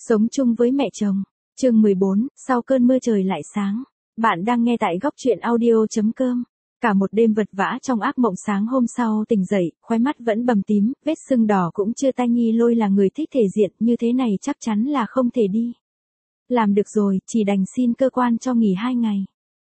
Sống chung với mẹ chồng. Chương 14, sau cơn mưa trời lại sáng. Bạn đang nghe tại góc truyện audio.com. Cả một đêm vật vã trong ác mộng, sáng hôm sau tỉnh dậy, khóe mắt vẫn bầm tím, vết sưng đỏ cũng chưa tanh. Nhi Lôi là người thích thể diện, như thế này chắc chắn là không thể đi làm được rồi, chỉ đành xin cơ quan cho nghỉ 2 ngày.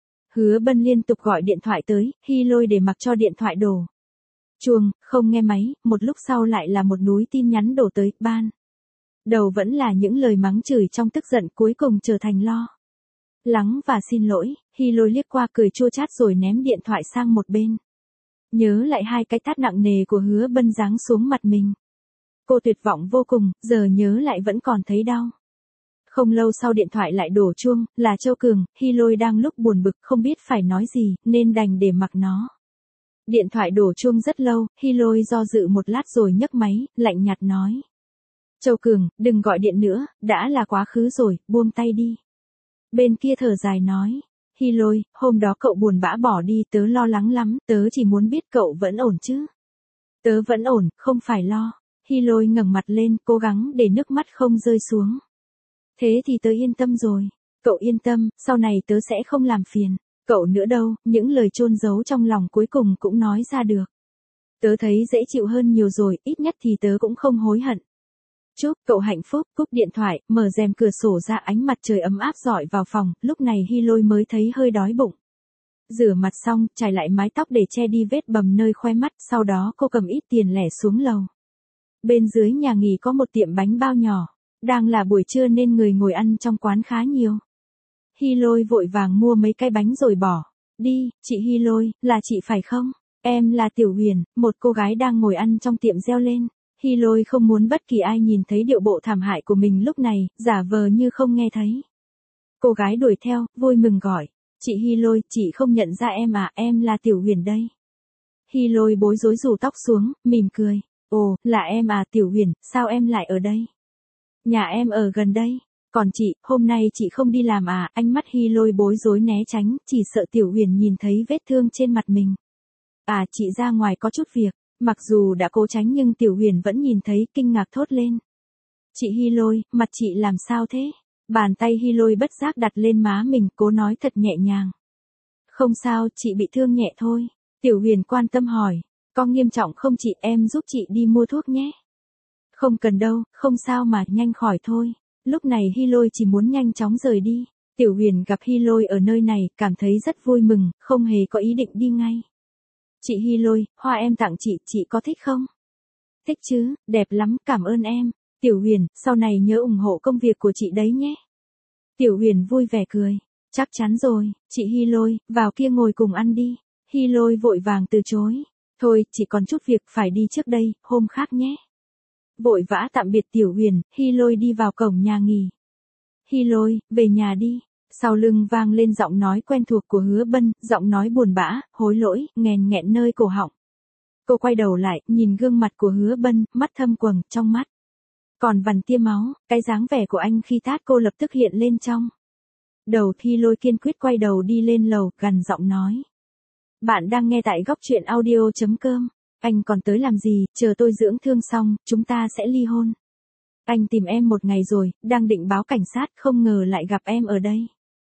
Hứa Bân liên tục gọi điện thoại tới, Hi Lôi để mặc cho điện thoại đổ chuông, không nghe máy, một lúc sau lại là một núi tin nhắn đổ tới. Ban đầu vẫn là những lời mắng chửi trong tức giận, cuối cùng trở thành lo lắng và xin lỗi. Hi Lôi liếc qua cười chua chát rồi ném điện thoại sang một bên. Nhớ lại 2 cái tát nặng nề của Hứa Bân giáng xuống mặt mình, cô tuyệt vọng vô cùng, giờ nhớ lại vẫn còn thấy đau. Không lâu sau điện thoại lại đổ chuông, là Châu Cường. Hi Lôi đang lúc buồn bực không biết phải nói gì, nên đành để mặc nó. Điện thoại đổ chuông rất lâu, Hi Lôi do dự một lát rồi nhấc máy, lạnh nhạt nói: Châu Cường, đừng gọi điện nữa, đã là quá khứ rồi, buông tay đi. Bên kia thở dài nói: Hi Lôi, hôm đó cậu buồn bã bỏ đi, tớ lo lắng lắm, tớ chỉ muốn biết cậu vẫn ổn chứ. Tớ vẫn ổn, không phải lo. Hi Lôi ngẩng mặt lên, cố gắng để nước mắt không rơi xuống. Thế thì tớ yên tâm rồi. Cậu yên tâm, sau này tớ sẽ không làm phiền cậu nữa đâu. Những lời chôn giấu trong lòng cuối cùng cũng nói ra được. Tớ thấy dễ chịu hơn nhiều rồi, ít nhất thì tớ cũng không hối hận. Chúc cậu hạnh phúc. Cúp điện thoại, mở rèm cửa sổ ra, ánh mặt trời ấm áp rọi vào phòng, lúc này Hi Lôi mới thấy hơi đói bụng. Rửa mặt xong, chải lại mái tóc để che đi vết bầm nơi khóe mắt, sau đó cô cầm ít tiền lẻ xuống lầu. Bên dưới nhà nghỉ có một tiệm bánh bao nhỏ. Đang là buổi trưa nên người ngồi ăn trong quán khá nhiều. Hi Lôi vội vàng mua mấy cái bánh rồi bỏ đi. Chị Hi Lôi, là chị phải không? Em là Tiểu Huyền, một cô gái đang ngồi ăn trong tiệm reo lên. Hi Lôi không muốn bất kỳ ai nhìn thấy điệu bộ thảm hại của mình lúc này, giả vờ như không nghe thấy. Cô gái đuổi theo, vui mừng gọi: Chị Hi Lôi, chị không nhận ra em à, em là Tiểu Huyền đây. Hi Lôi bối rối rủ tóc xuống, mỉm cười: Ồ, là em à Tiểu Huyền, sao em lại ở đây? Nhà em ở gần đây. Còn chị, hôm nay chị không đi làm à? Ánh mắt Hi Lôi bối rối né tránh, chỉ sợ Tiểu Huyền nhìn thấy vết thương trên mặt mình. À, chị ra ngoài có chút việc. Mặc dù đã cố tránh nhưng Tiểu Huyền vẫn nhìn thấy, kinh ngạc thốt lên: Chị Hi Lôi, mặt chị làm sao thế? Bàn tay Hi Lôi bất giác đặt lên má mình, cố nói thật nhẹ nhàng: Không sao, chị bị thương nhẹ thôi. Tiểu Huyền quan tâm hỏi: Có nghiêm trọng không chị, em giúp chị đi mua thuốc nhé. Không cần đâu, không sao mà, nhanh khỏi thôi. Lúc này Hi Lôi chỉ muốn nhanh chóng rời đi. Tiểu Huyền gặp Hi Lôi ở nơi này, cảm thấy rất vui mừng, không hề có ý định đi ngay. Chị Hi Lôi, hoa em tặng chị có thích không? Thích chứ, đẹp lắm, cảm ơn em. Tiểu Huyền, sau này nhớ ủng hộ công việc của chị đấy nhé. Tiểu Huyền vui vẻ cười: Chắc chắn rồi, chị Hi Lôi, vào kia ngồi cùng ăn đi. Hi Lôi vội vàng từ chối: Thôi, chị còn chút việc phải đi trước đây, hôm khác nhé. Vội vã tạm biệt Tiểu Huyền, Hi Lôi đi vào cổng nhà nghỉ. Hi Lôi, về nhà đi. Sau lưng vang lên giọng nói quen thuộc của Hứa Bân, giọng nói buồn bã, hối lỗi, nghèn nghẹn nơi cổ họng. Cô quay đầu lại, nhìn gương mặt của Hứa Bân, mắt thâm quầng, trong mắt còn vằn tia máu. Cái dáng vẻ của anh khi tát cô lập tức hiện lên trong đầu. Hi Lôi kiên quyết quay đầu đi lên lầu, gằn giọng nói: Bạn đang nghe tại góc truyện audio.com. Anh còn tới làm gì, chờ tôi dưỡng thương xong, chúng ta sẽ ly hôn. Anh tìm em một ngày rồi, đang định báo cảnh sát, không ngờ lại gặp em ở đây.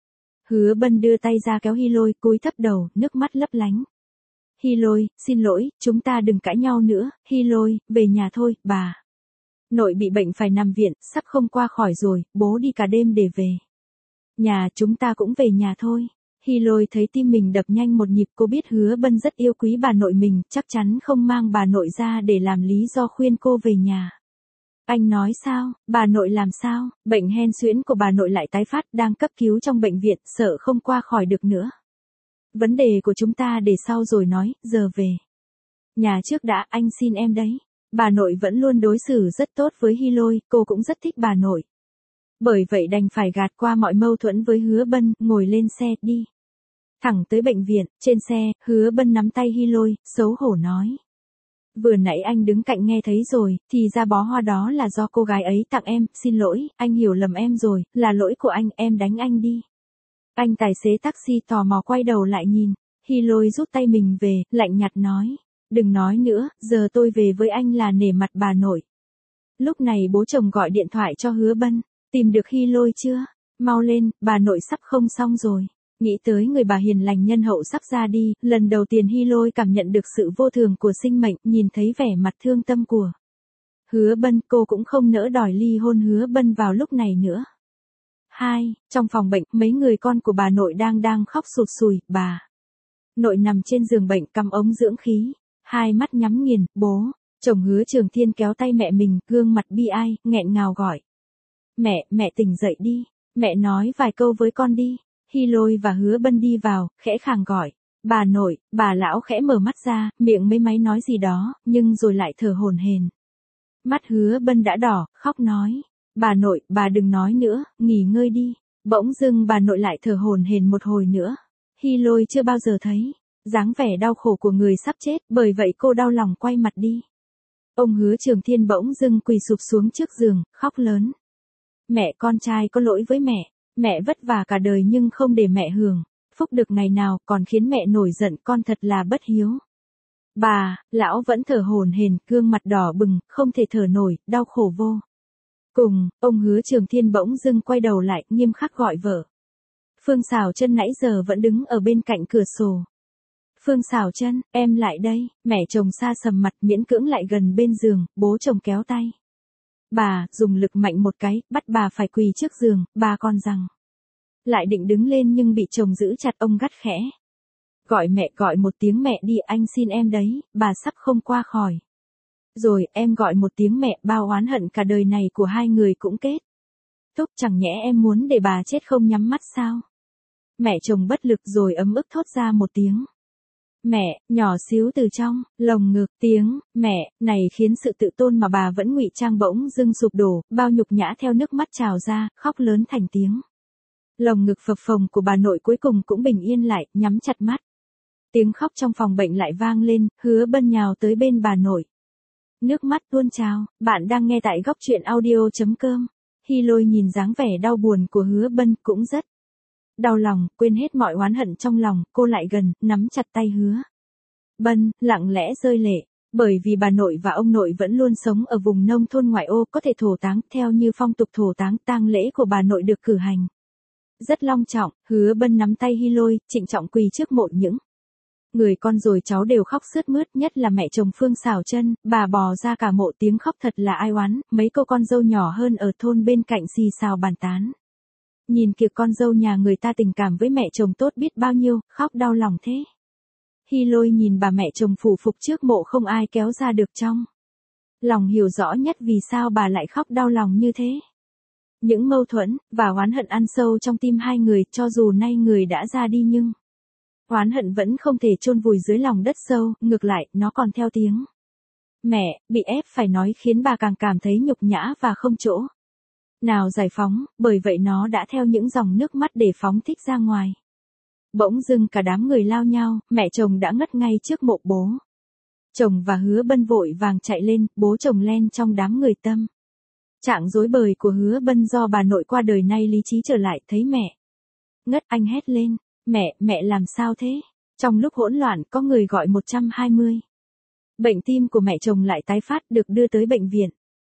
Hứa Bân đưa tay ra kéo Hi Lôi, cúi thấp đầu, nước mắt lấp lánh. Hi Lôi, xin lỗi, chúng ta đừng cãi nhau nữa. Hi Lôi, về nhà thôi, bà nội bị bệnh phải nằm viện, sắp không qua khỏi rồi, bố đi cả đêm để về nhà, chúng ta cũng về nhà thôi. Hi Lôi thấy tim mình đập nhanh một nhịp, cô biết Hứa Bân rất yêu quý bà nội mình, chắc chắn không mang bà nội ra để làm lý do khuyên cô về nhà. Anh nói sao, bà nội làm sao? Bệnh hen suyễn của bà nội lại tái phát, đang cấp cứu trong bệnh viện, sợ không qua khỏi được nữa. Vấn đề của chúng ta để sau rồi nói, giờ về nhà trước đã, anh xin em đấy. Bà nội vẫn luôn đối xử rất tốt với Hi Lôi, cô cũng rất thích bà nội. Bởi vậy đành phải gạt qua mọi mâu thuẫn với Hứa Bân, ngồi lên xe, đi thẳng tới bệnh viện. Trên xe, Hứa Bân nắm tay Hi Lôi, xấu hổ nói: Vừa nãy anh đứng cạnh nghe thấy rồi, thì ra bó hoa đó là do cô gái ấy tặng em, xin lỗi, anh hiểu lầm em rồi, là lỗi của anh, em đánh anh đi. Anh tài xế taxi tò mò quay đầu lại nhìn, Hi Lôi rút tay mình về, lạnh nhạt nói: Đừng nói nữa, giờ tôi về với anh là nể mặt bà nội. Lúc này bố chồng gọi điện thoại cho Hứa Bân. Tìm được Hy Lôi chưa? Mau lên, bà nội sắp không xong rồi. Nghĩ tới người bà hiền lành nhân hậu sắp ra đi, lần đầu tiên Hy Lôi cảm nhận được sự vô thường của sinh mệnh, nhìn thấy vẻ mặt thương tâm của Hứa Bân, cô cũng không nỡ đòi ly hôn Hứa Bân vào lúc này nữa. Trong phòng bệnh, mấy người con của bà nội đang khóc sụt sùi, bà nội nằm trên giường bệnh cắm ống dưỡng khí, hai mắt nhắm nghiền, bố, chồng Hứa Trường Thiên kéo tay mẹ mình, gương mặt bi ai, nghẹn ngào gọi. Mẹ tỉnh dậy đi, mẹ nói vài câu với con đi. Hy Lôi và Hứa Bân đi vào, khẽ khàng gọi. Bà nội, bà lão khẽ mở mắt ra, miệng mấy máy nói gì đó, nhưng rồi lại thở hổn hển. Mắt Hứa Bân đã đỏ, khóc nói. Bà nội, bà đừng nói nữa, nghỉ ngơi đi. Bỗng dưng bà nội lại thở hổn hển một hồi nữa. Hy Lôi chưa bao giờ thấy dáng vẻ đau khổ của người sắp chết, bởi vậy cô đau lòng quay mặt đi. Ông Hứa Trường Thiên bỗng dưng quỳ sụp xuống trước giường, khóc lớn. Mẹ, con trai có lỗi với mẹ. Mẹ vất vả cả đời nhưng không để mẹ hưởng phúc được ngày nào, còn khiến mẹ nổi giận, con thật là bất hiếu. Bà, lão vẫn thở hổn hển, gương mặt đỏ bừng, không thể thở nổi, đau khổ vô cùng. Ông Hứa Trường Thiên bỗng dưng quay đầu lại, nghiêm khắc gọi vợ. Phương Sảo Chân nãy giờ vẫn đứng ở bên cạnh cửa sổ. Phương Sảo Chân, em lại đây. Mẹ chồng sa sầm mặt, miễn cưỡng lại gần bên giường, bố chồng kéo tay bà, dùng lực mạnh một cái, bắt bà phải quỳ trước giường, bà còn rằng. Lại định đứng lên nhưng bị chồng giữ chặt, ông gắt khẽ. Gọi mẹ, gọi một tiếng mẹ đi, anh xin em đấy, bà sắp không qua khỏi. Rồi, em gọi một tiếng mẹ, bao oán hận cả đời này của hai người cũng kết thúc, chẳng nhẽ em muốn để bà chết không nhắm mắt sao? Mẹ chồng bất lực rồi ấm ức thốt ra một tiếng. Mẹ, nhỏ xíu từ trong lồng ngực, tiếng mẹ này khiến sự tự tôn mà bà vẫn ngụy trang bỗng dưng sụp đổ, bao nhục nhã theo nước mắt trào ra, khóc lớn thành tiếng. Lồng ngực phập phồng của bà nội cuối cùng cũng bình yên lại, nhắm chặt mắt. Tiếng khóc trong phòng bệnh lại vang lên, Hứa Bân nhào tới bên bà nội. Nước mắt tuôn trào. Bạn đang nghe tại Góc Truyện Audio.com. Hy Lôi nhìn dáng vẻ đau buồn của Hứa Bân cũng rất đau lòng, quên hết mọi oán hận trong lòng, cô lại gần, nắm chặt tay Hứa Bân, lặng lẽ rơi lệ. Bởi vì bà nội và ông nội vẫn luôn sống ở vùng nông thôn ngoại ô, có thể thổ táng, theo như phong tục thổ táng, tang lễ của bà nội được cử hành rất long trọng. Hứa Bân nắm tay Hy Lôi, trịnh trọng quỳ trước mộ những người con rồi cháu đều khóc sướt mướt, nhất là mẹ chồng Phương Sảo Chân, bà bò ra cả mộ, tiếng khóc thật là ai oán. Mấy cô con dâu nhỏ hơn ở thôn bên cạnh xì xào bàn tán. Nhìn kìa, con dâu nhà người ta tình cảm với mẹ chồng tốt biết bao nhiêu, khóc đau lòng thế. Hy Lôi nhìn bà mẹ chồng phủ phục trước mộ không ai kéo ra được trong lòng hiểu rõ nhất vì sao bà lại khóc đau lòng như thế. Những mâu thuẫn và oán hận ăn sâu trong tim hai người, cho dù nay người đã ra đi nhưng oán hận vẫn không thể chôn vùi dưới lòng đất sâu, ngược lại, nó còn theo tiếng mẹ, bị ép phải nói khiến bà càng cảm thấy nhục nhã và không chỗ nào giải phóng, bởi vậy nó đã theo những dòng nước mắt để phóng thích ra ngoài. Bỗng dưng cả đám người lao nhau, mẹ chồng đã ngất ngay trước mộ bố chồng và Hứa Bân vội vàng chạy lên, bố chồng len trong đám người tâm trạng rối bời của Hứa Bân do bà nội qua đời nay lý trí trở lại, thấy mẹ ngất, anh hét lên. Mẹ làm sao thế? Trong lúc hỗn loạn có người gọi 120. Bệnh tim của mẹ chồng lại tái phát, được đưa tới bệnh viện.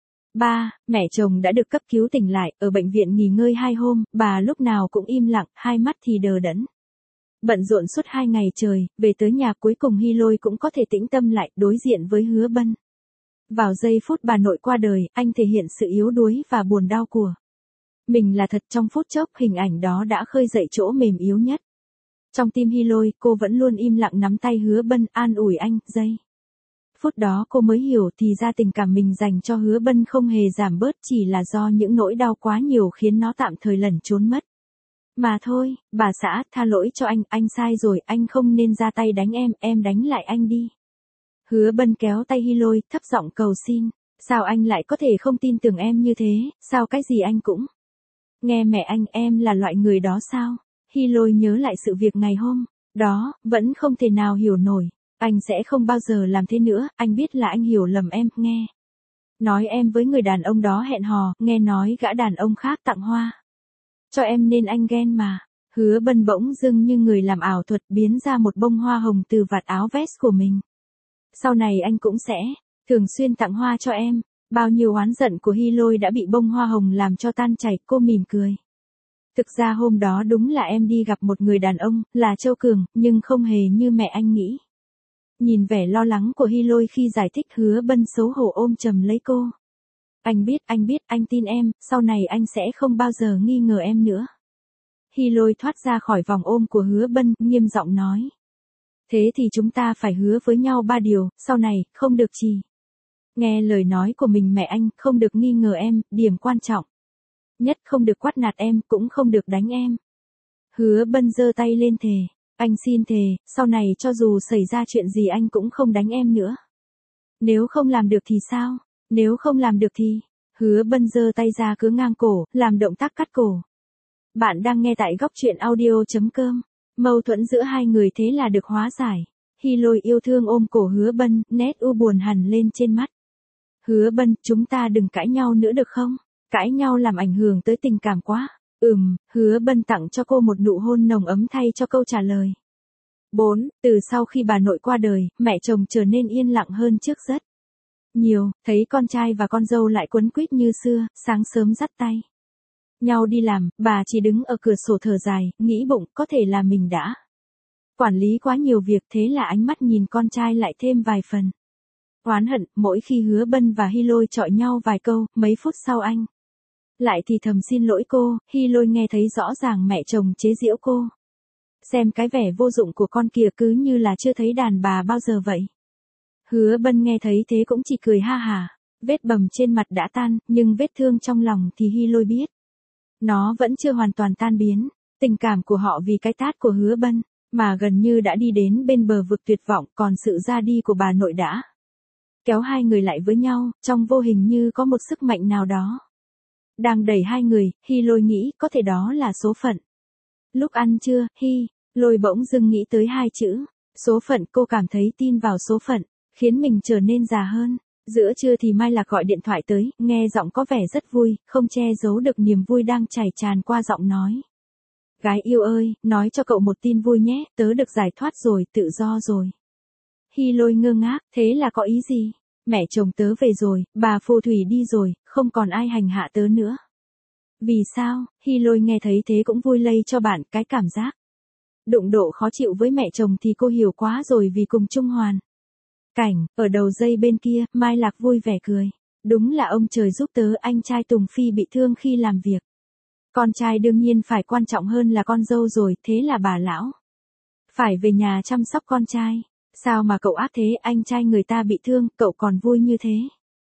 Mẹ chồng đã được cấp cứu tỉnh lại, ở bệnh viện nghỉ ngơi 2 hôm, bà lúc nào cũng im lặng, hai mắt thì đờ đẫn. Bận rộn suốt 2 ngày trời, về tới nhà cuối cùng Hy Lôi cũng có thể tĩnh tâm lại, đối diện với Hứa Bân. Vào giây phút bà nội qua đời, anh thể hiện sự yếu đuối và buồn đau của mình là thật. Trong phút chốc, hình ảnh đó đã khơi dậy chỗ mềm yếu nhất trong tim Hy Lôi. Cô vẫn luôn im lặng nắm tay Hứa Bân, an ủi anh. Giây phút đó cô mới hiểu thì ra tình cảm mình dành cho Hứa Bân không hề giảm bớt, chỉ là do những nỗi đau quá nhiều khiến nó tạm thời lẩn trốn mất mà thôi. Bà xã, tha lỗi cho anh sai rồi, anh không nên ra tay đánh em đánh lại anh đi. Hứa Bân kéo tay Hy Lôi, thấp giọng cầu xin. Sao anh lại có thể không tin tưởng em như thế, sao cái gì anh cũng nghe mẹ anh, em là loại người đó sao? Hy Lôi nhớ lại sự việc ngày hôm đó, vẫn không thể nào hiểu nổi. Anh sẽ không bao giờ làm thế nữa, anh biết là anh hiểu lầm em, nghe nói em với người đàn ông đó hẹn hò, nghe nói gã đàn ông khác tặng hoa cho em nên anh ghen mà. Hứa Bân bỗng dưng như người làm ảo thuật, biến ra một bông hoa hồng từ vạt áo vest của mình. Sau này anh cũng sẽ thường xuyên tặng hoa cho em. Bao nhiêu oán giận của Hy Lôi đã bị bông hoa hồng làm cho tan chảy, cô mỉm cười. Thực ra hôm đó đúng là em đi gặp một người đàn ông, là Châu Cường, nhưng không hề như mẹ anh nghĩ. Nhìn vẻ lo lắng của Hy Lôi khi giải thích, Hứa Bân xấu hổ ôm chầm lấy cô. Anh biết, anh tin em, sau này anh sẽ không bao giờ nghi ngờ em nữa. Hy Lôi thoát ra khỏi vòng ôm của Hứa Bân, nghiêm giọng nói. Thế thì chúng ta phải hứa với nhau 3 điều, sau này, không được trì. Nghe lời nói của mình mẹ anh, không được nghi ngờ em, điểm quan trọng. Nhất không được quát nạt em, cũng không được đánh em. Hứa Bân giơ tay lên thề. Anh xin thề, sau này cho dù xảy ra chuyện gì anh cũng không đánh em nữa. Nếu không làm được thì sao? Nếu không làm được thì... Hứa Bân giơ tay ra cứa ngang cổ, làm động tác cắt cổ. Bạn đang nghe tại góc truyện audio.com. Mâu thuẫn giữa hai người thế là được hóa giải. Hy Lôi yêu thương ôm cổ Hứa Bân, nét u buồn hằn lên trên mắt. Hứa Bân, chúng ta đừng cãi nhau nữa được không? Cãi nhau làm ảnh hưởng tới tình cảm quá. Hứa Bân tặng cho cô một nụ hôn nồng ấm thay cho câu trả lời. 4. Từ sau khi bà nội qua đời, mẹ chồng trở nên yên lặng hơn trước rất nhiều, thấy con trai và con dâu lại quấn quýt như xưa, sáng sớm dắt tay nhau đi làm, bà chỉ đứng ở cửa sổ thở dài, nghĩ bụng có thể là mình đã quản lý quá nhiều việc, thế là ánh mắt nhìn con trai lại thêm vài phần oán hận. Mỗi khi Hứa Bân và Hy Lôi chọi nhau vài câu, mấy phút sau anh lại thì thầm xin lỗi cô. Hy Lôi nghe thấy rõ ràng mẹ chồng chế giễu cô. Xem cái vẻ vô dụng của con kìa, cứ như là chưa thấy đàn bà bao giờ vậy. Hứa Bân nghe thấy thế cũng chỉ cười ha hả. Vết bầm trên mặt đã tan, nhưng vết thương trong lòng thì Hy Lôi biết. Nó vẫn chưa hoàn toàn tan biến. Tình cảm của họ vì cái tát của Hứa Bân, mà gần như đã đi đến bên bờ vực tuyệt vọng, còn sự ra đi của bà nội đã kéo hai người lại với nhau, trong vô hình như có một sức mạnh nào đó đang đẩy hai người. Hy Lôi nghĩ có thể đó là số phận. Lúc ăn trưa, Hy Lôi bỗng dưng nghĩ tới hai chữ số phận. Cô cảm thấy tin vào số phận khiến mình trở nên già hơn. Giữa trưa thì Mai Lạc gọi điện thoại tới, nghe giọng có vẻ rất vui, không che giấu được niềm vui đang chảy tràn qua giọng nói. Gái yêu ơi, nói cho cậu một tin vui nhé, tớ được giải thoát rồi, tự do rồi. Hy Lôi ngơ ngác, thế là có ý gì? Mẹ chồng tớ về rồi, bà phù thủy đi rồi, không còn ai hành hạ tớ nữa. Vì sao? Hy Lôi nghe thấy thế cũng vui lây cho bạn. Cái cảm giác đụng độ khó chịu với mẹ chồng thì cô hiểu quá rồi, vì cùng chung hoàn cảnh. Ở đầu dây bên kia, Mai Lạc vui vẻ cười. Đúng là ông trời giúp tớ, anh trai Tùng Phi bị thương khi làm việc. Con trai đương nhiên phải quan trọng hơn là con dâu rồi, thế là bà lão phải về nhà chăm sóc con trai. Sao mà cậu ác thế, anh trai người ta bị thương, cậu còn vui như thế?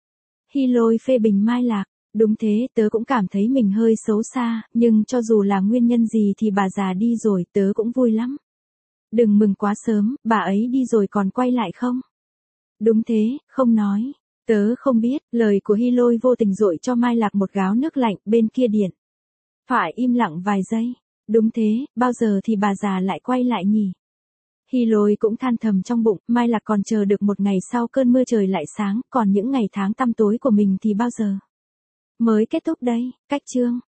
Hy Lôi phê bình Mai Lạc. Đúng thế, tớ cũng cảm thấy mình hơi xấu xa, nhưng cho dù là nguyên nhân gì thì bà già đi rồi, tớ cũng vui lắm. Đừng mừng quá sớm, bà ấy đi rồi còn quay lại không? Đúng thế, không nói. Tớ không biết. Lời của Hy Lôi vô tình dội cho Mai Lạc một gáo nước lạnh. Bên kia điện thoại im lặng vài giây. Đúng thế, bao giờ thì bà già lại quay lại nhỉ? Hy Lôi cũng than thầm trong bụng. Mai Lạc còn chờ được một ngày sau cơn mưa trời lại sáng, còn những ngày tháng tăm tối của mình thì bao giờ mới kết thúc đây? Cách chương